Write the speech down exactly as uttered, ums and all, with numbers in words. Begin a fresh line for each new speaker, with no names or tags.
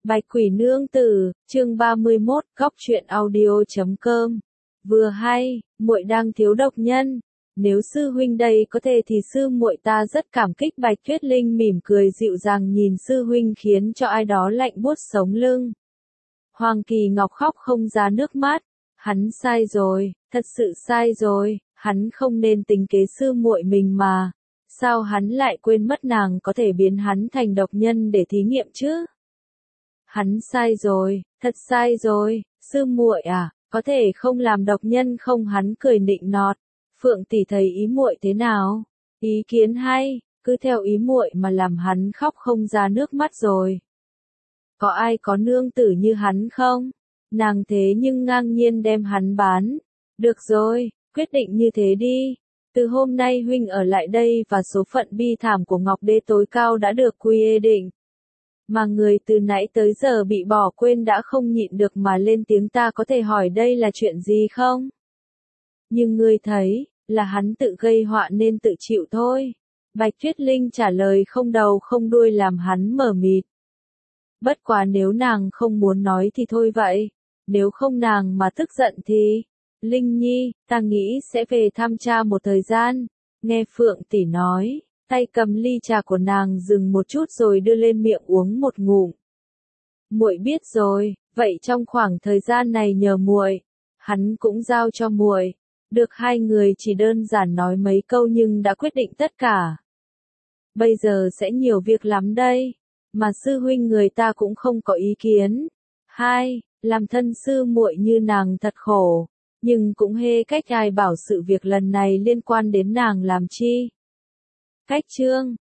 Bạch Quỷ Nương Tử, chương ba mươi mốt, góc truyện audio chấm com. Vừa hay, muội đang thiếu độc nhân, nếu sư huynh đây có thể thì sư muội ta rất cảm kích. Bạch Tuyết Linh mỉm cười dịu dàng nhìn sư huynh khiến cho ai đó lạnh buốt sống lưng. Hoàng Kỳ Ngọc khóc không ra nước mắt, hắn sai rồi, thật sự sai rồi, hắn không nên tính kế sư muội mình mà, sao hắn lại quên mất nàng có thể biến hắn thành độc nhân để thí nghiệm chứ? Hắn sai rồi, thật sai rồi, sư muội à, có thể không làm độc nhân không? Hắn cười nịnh nọt. Phượng tỷ thấy ý muội thế nào? Ý kiến hay, cứ theo ý muội mà làm hắn khóc không ra nước mắt rồi. Có ai có nương tử như hắn không? Nàng thế nhưng ngang nhiên đem hắn bán. Được rồi, quyết định như thế đi. Từ hôm nay huynh ở lại đây và số phận bi thảm của Ngọc Đế tối cao đã được quy định. Mà người từ nãy tới giờ bị bỏ quên đã không nhịn được mà lên tiếng, ta có thể hỏi đây là chuyện gì không? Nhưng ngươi thấy, là hắn tự gây họa nên tự chịu thôi. Bạch Tuyết Linh trả lời không đầu không đuôi làm hắn mờ mịt. Bất quá nếu nàng không muốn nói thì thôi vậy, nếu không nàng mà tức giận thì... Linh Nhi, ta nghĩ sẽ về thăm cha một thời gian. Nghe Phượng tỷ nói, tay cầm ly trà của nàng dừng một chút rồi đưa lên miệng uống một ngụm. Muội biết rồi, vậy trong khoảng thời gian này nhờ muội, hắn cũng giao cho muội. Được, hai người chỉ đơn giản nói mấy câu nhưng đã quyết định tất cả. Bây giờ sẽ nhiều việc lắm đây, mà sư huynh người ta cũng không có ý kiến. Hai, làm thân sư muội như nàng thật khổ, nhưng cũng hê cách ai bảo sự việc lần này liên quan đến nàng làm chi. Cách chương